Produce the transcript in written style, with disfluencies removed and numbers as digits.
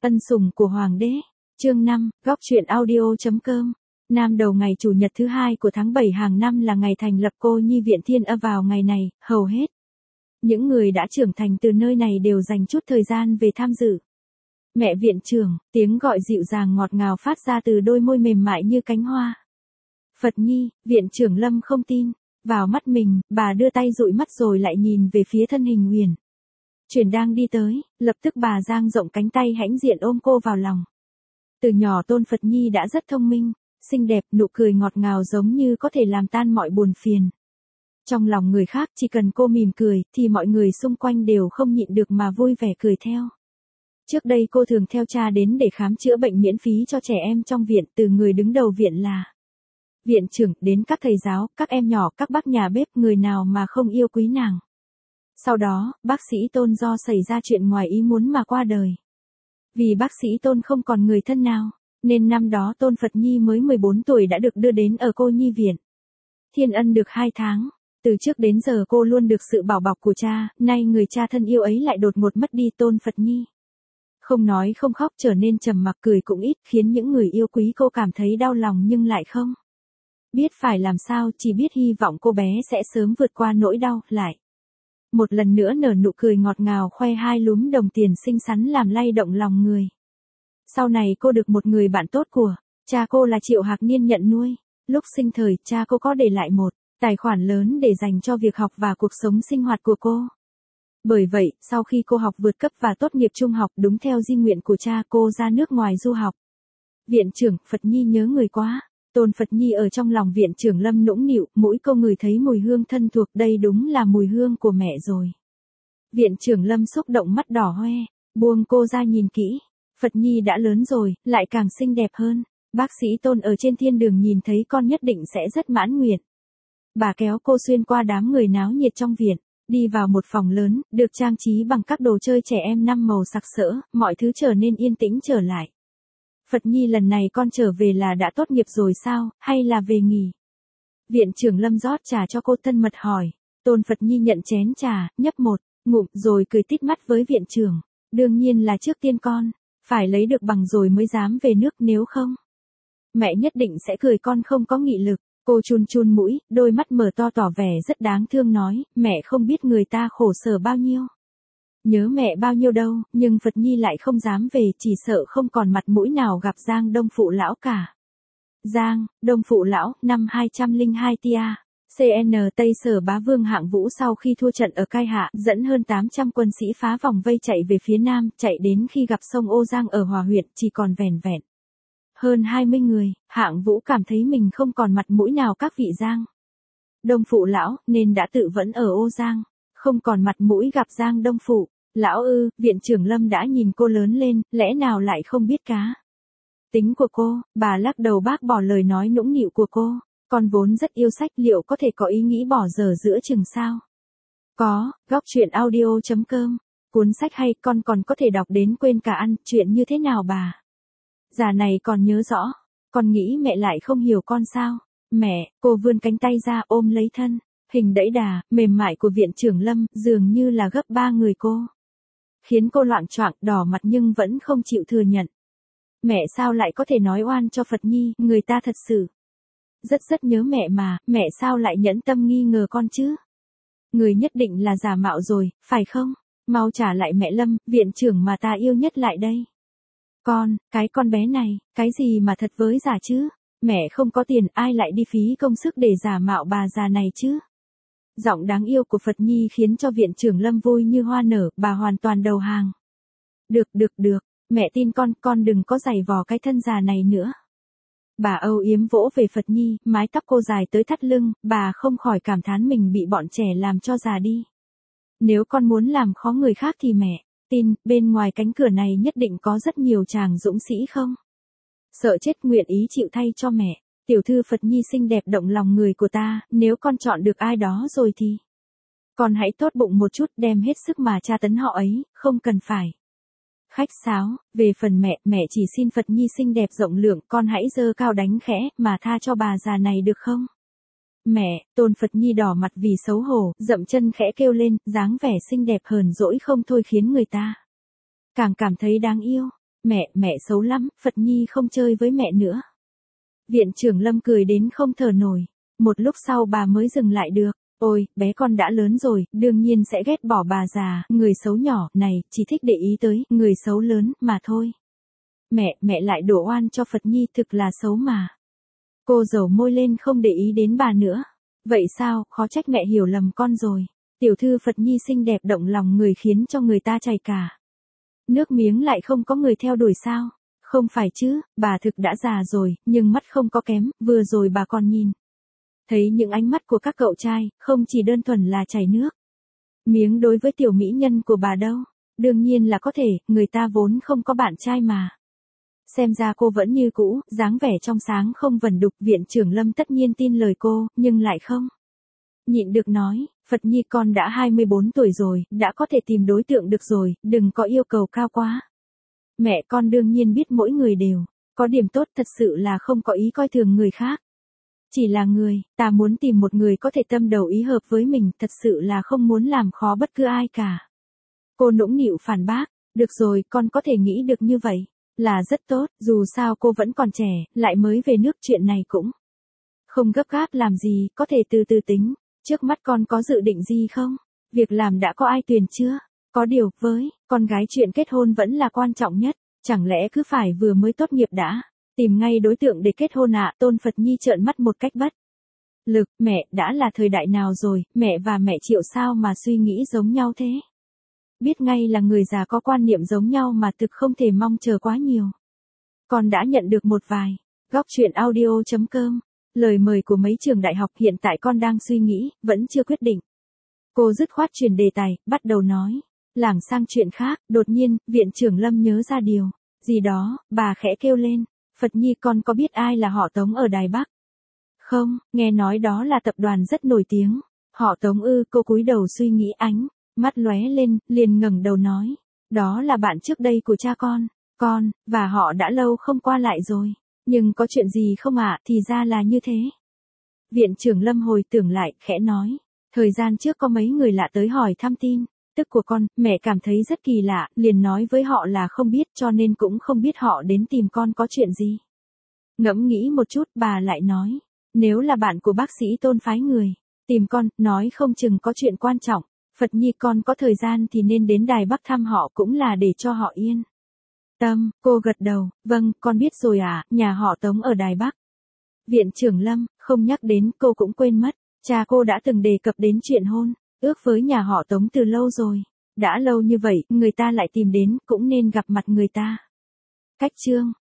Ân sủng của Hoàng đế. Chương 5, góc truyện audio.com. Nam đầu ngày Chủ nhật thứ 2 của tháng 7 hàng năm là ngày thành lập Cô Nhi Viện Thiên Ân. Vào ngày này, hầu hết những người đã trưởng thành từ nơi này đều dành chút thời gian về tham dự. Mẹ viện trưởng, tiếng gọi dịu dàng ngọt ngào phát ra từ đôi môi mềm mại như cánh hoa. Phật Nhi, viện trưởng Lâm không tin vào mắt mình, bà đưa tay dụi mắt rồi lại nhìn về phía thân hình Huyền Chuyển đang đi tới, lập tức bà dang rộng cánh tay hãnh diện ôm cô vào lòng. Từ nhỏ Tôn Phật Nhi đã rất thông minh, xinh đẹp, nụ cười ngọt ngào giống như có thể làm tan mọi buồn phiền. Trong lòng người khác chỉ cần cô mỉm cười thì mọi người xung quanh đều không nhịn được mà vui vẻ cười theo. Trước đây cô thường theo cha đến để khám chữa bệnh miễn phí cho trẻ em trong viện, từ người đứng đầu viện là viện trưởng đến các thầy giáo, các em nhỏ, các bác nhà bếp, người nào mà không yêu quý nàng. Sau đó, bác sĩ Tôn do xảy ra chuyện ngoài ý muốn mà qua đời. Vì bác sĩ Tôn không còn người thân nào, nên năm đó Tôn Phật Nhi mới 14 tuổi đã được đưa đến ở Cô Nhi Viện Thiên Ân được 2 tháng. Từ trước đến giờ cô luôn được sự bảo bọc của cha, nay người cha thân yêu ấy lại đột ngột mất đi. Tôn Phật Nhi không nói không khóc, trở nên trầm mặc, cười cũng ít, khiến những người yêu quý cô cảm thấy đau lòng nhưng lại không biết phải làm sao, chỉ biết hy vọng cô bé sẽ sớm vượt qua nỗi đau, lại một lần nữa nở nụ cười ngọt ngào, khoe 2 lúm đồng tiền xinh xắn làm lay động lòng người. Sau này cô được một người bạn tốt của cha cô là Triệu Hạc Niên nhận nuôi. Lúc sinh thời, cha cô có để lại một tài khoản lớn để dành cho việc học và cuộc sống sinh hoạt của cô. Bởi vậy, sau khi cô học vượt cấp và tốt nghiệp trung học đúng theo di nguyện của cha, cô ra nước ngoài du học. Viện trưởng, Phật Nhi nhớ người quá. Tôn Phật Nhi ở trong lòng viện trưởng Lâm nũng nịu, mỗi câu ngửi thấy mùi hương thân thuộc, đây đúng là mùi hương của mẹ rồi. Viện trưởng Lâm xúc động, mắt đỏ hoe, buông cô ra nhìn kỹ. Phật Nhi đã lớn rồi, lại càng xinh đẹp hơn. Bác sĩ Tôn ở trên thiên đường nhìn thấy con nhất định sẽ rất mãn nguyện. Bà kéo cô xuyên qua đám người náo nhiệt trong viện, đi vào một phòng lớn, được trang trí bằng các đồ chơi trẻ em 5 màu sặc sỡ, mọi thứ trở nên yên tĩnh trở lại. Phật Nhi, lần này con trở về là đã tốt nghiệp rồi sao, hay là về nghỉ? Viện trưởng Lâm rót trà cho cô, thân mật hỏi. Tôn Phật Nhi nhận chén trà, nhấp một ngụm rồi cười tít mắt với viện trưởng. Đương nhiên là trước tiên con phải lấy được bằng rồi mới dám về nước, nếu không mẹ nhất định sẽ cười con không có nghị lực. Cô chun chun mũi, đôi mắt mở to tỏ vẻ rất đáng thương nói, mẹ không biết người ta khổ sở bao nhiêu. Nhớ mẹ bao nhiêu đâu, nhưng Phật Nhi lại không dám về, chỉ sợ không còn mặt mũi nào gặp Giang Đông Phụ Lão cả. Giang Đông Phụ Lão, năm 202 tia. CN Tây Sở Bá Vương Hạng Vũ sau khi thua trận ở Cai Hạ, dẫn hơn 800 quân sĩ phá vòng vây chạy về phía nam, chạy đến khi gặp sông Ô Giang ở Hòa huyện, chỉ còn vẻn vẹn hơn 20 người. Hạng Vũ cảm thấy mình không còn mặt mũi nào các vị Giang Đông Phụ Lão, nên đã tự vẫn ở Ô Giang, không còn mặt mũi gặp Giang Đông Phụ Lão ư? Viện trưởng Lâm đã nhìn cô lớn lên, lẽ nào lại không biết cá tính của cô? Bà lắc đầu bác bỏ lời nói nũng nịu của cô. Con vốn rất yêu sách, liệu có thể có ý nghĩ bỏ dở giữa chừng sao? Có, góc truyện audio.com. Cuốn sách hay, con còn có thể đọc đến quên cả ăn. Chuyện như thế nào bà già này còn nhớ rõ? Con nghĩ mẹ lại không hiểu con sao? Mẹ, cô vươn cánh tay ra ôm lấy thân hình đẫy đà, mềm mại của viện trưởng Lâm, dường như là gấp 3 người cô. Khiến cô loạng choạng, đỏ mặt nhưng vẫn không chịu thừa nhận. Mẹ sao lại có thể nói oan cho Phật Nhi, người ta thật sự rất nhớ mẹ mà, mẹ sao lại nhẫn tâm nghi ngờ con chứ? Người nhất định là giả mạo rồi, phải không? Mau trả lại mẹ Lâm, viện trưởng mà ta yêu nhất lại đây. Cái con bé này, cái gì mà thật với giả chứ? Mẹ không có tiền, ai lại đi phí công sức để giả mạo bà già này chứ? Giọng đáng yêu của Phật Nhi khiến cho viện trưởng Lâm vui như hoa nở, bà hoàn toàn đầu hàng. Được, mẹ tin con đừng có giày vò cái thân già này nữa. Bà âu yếm vỗ về Phật Nhi, mái tóc cô dài tới thắt lưng, bà không khỏi cảm thán mình bị bọn trẻ làm cho già đi. Nếu con muốn làm khó người khác thì mẹ tin, bên ngoài cánh cửa này nhất định có rất nhiều chàng dũng sĩ không? Sợ chết nguyện ý chịu thay cho mẹ. Tiểu thư Phật Nhi xinh đẹp động lòng người của ta, nếu con chọn được ai đó rồi thì con hãy tốt bụng một chút, đem hết sức mà tra tấn họ ấy, không cần phải khách sáo. Về phần mẹ chỉ xin Phật Nhi xinh đẹp rộng lượng, con hãy giơ cao đánh khẽ, mà tha cho bà già này được không? Mẹ, Tôn Phật Nhi đỏ mặt vì xấu hổ, dậm chân khẽ kêu lên, dáng vẻ xinh đẹp hờn dỗi không thôi khiến người ta càng cảm thấy đáng yêu. Mẹ xấu lắm, Phật Nhi không chơi với mẹ nữa. Viện trưởng Lâm cười đến không thở nổi. Một lúc sau bà mới dừng lại được. Ôi, bé con đã lớn rồi, đương nhiên sẽ ghét bỏ bà già, người xấu nhỏ, này, chỉ thích để ý tới, người xấu lớn, mà thôi. Mẹ lại đổ oan cho Phật Nhi, thực là xấu mà. Cô dầu môi lên không để ý đến bà nữa. Vậy sao, khó trách mẹ hiểu lầm con rồi. Tiểu thư Phật Nhi xinh đẹp động lòng người khiến cho người ta chảy cả nước miếng, lại không có người theo đuổi sao? Không phải chứ, bà thực đã già rồi, nhưng mắt không có kém, vừa rồi bà còn nhìn thấy những ánh mắt của các cậu trai, không chỉ đơn thuần là chảy nước miếng đối với tiểu mỹ nhân của bà đâu. Đương nhiên là có thể, người ta vốn không có bạn trai mà. Xem ra cô vẫn như cũ, dáng vẻ trong sáng không vẩn đục. Viện trưởng Lâm tất nhiên tin lời cô, nhưng lại không nhịn được nói, Phật Nhi con đã 24 tuổi rồi, đã có thể tìm đối tượng được rồi, đừng có yêu cầu cao quá. Mẹ con đương nhiên biết mỗi người đều có điểm tốt, thật sự là không có ý coi thường người khác. Chỉ là ta muốn tìm một người có thể tâm đầu ý hợp với mình, thật sự là không muốn làm khó bất cứ ai cả. Cô nũng nịu phản bác, được rồi, con có thể nghĩ được như vậy là rất tốt, dù sao cô vẫn còn trẻ, lại mới về nước, chuyện này cũng không gấp gáp làm gì, có thể từ từ tính. Trước mắt con có dự định gì không? Việc làm đã có ai tuyển chưa? Có điều, với con gái chuyện kết hôn vẫn là quan trọng nhất, chẳng lẽ cứ phải vừa mới tốt nghiệp đã tìm ngay đối tượng để kết hôn ạ? Tôn Phật Nhi trợn mắt một cách bất lực, mẹ, đã là thời đại nào rồi, mẹ và mẹ Triệu sao mà suy nghĩ giống nhau thế? Biết ngay là người già có quan niệm giống nhau mà, thực không thể mong chờ quá nhiều. Con đã nhận được một vài góc truyện audio.com lời mời của mấy trường đại học, hiện tại con đang suy nghĩ, vẫn chưa quyết định. Cô dứt khoát chuyển đề tài, bắt đầu nói. Lảng sang chuyện khác, đột nhiên, viện trưởng Lâm nhớ ra điều gì đó, bà khẽ kêu lên. Phật Nhi con có biết ai là họ Tống ở Đài Bắc? Không, nghe nói đó là tập đoàn rất nổi tiếng. Họ Tống ư? Cô cúi đầu suy nghĩ, ánh mắt lóe lên, liền ngẩng đầu nói. Đó là bạn trước đây của cha con, và họ đã lâu không qua lại rồi. Nhưng có chuyện gì không ạ? Thì ra là như thế. Viện trưởng Lâm hồi tưởng lại, khẽ nói. Thời gian trước có mấy người lạ tới hỏi thăm tin tức của con, mẹ cảm thấy rất kỳ lạ, liền nói với họ là không biết, cho nên cũng không biết họ đến tìm con có chuyện gì. Ngẫm nghĩ một chút, bà lại nói. Nếu là bạn của bác sĩ Tôn phái người tìm con, nói không chừng có chuyện quan trọng. Phật Nhi con có thời gian thì nên đến Đài Bắc thăm họ, cũng là để cho họ yên tâm. Cô gật đầu, vâng, con biết rồi ạ. Nhà họ Tống ở Đài Bắc. Viện trưởng Lâm không nhắc đến, cô cũng quên mất. Cha cô đã từng đề cập đến chuyện hôn ước với nhà họ Tống từ lâu rồi. Đã lâu như vậy, người ta lại tìm đến, cũng nên gặp mặt người ta. Cách chương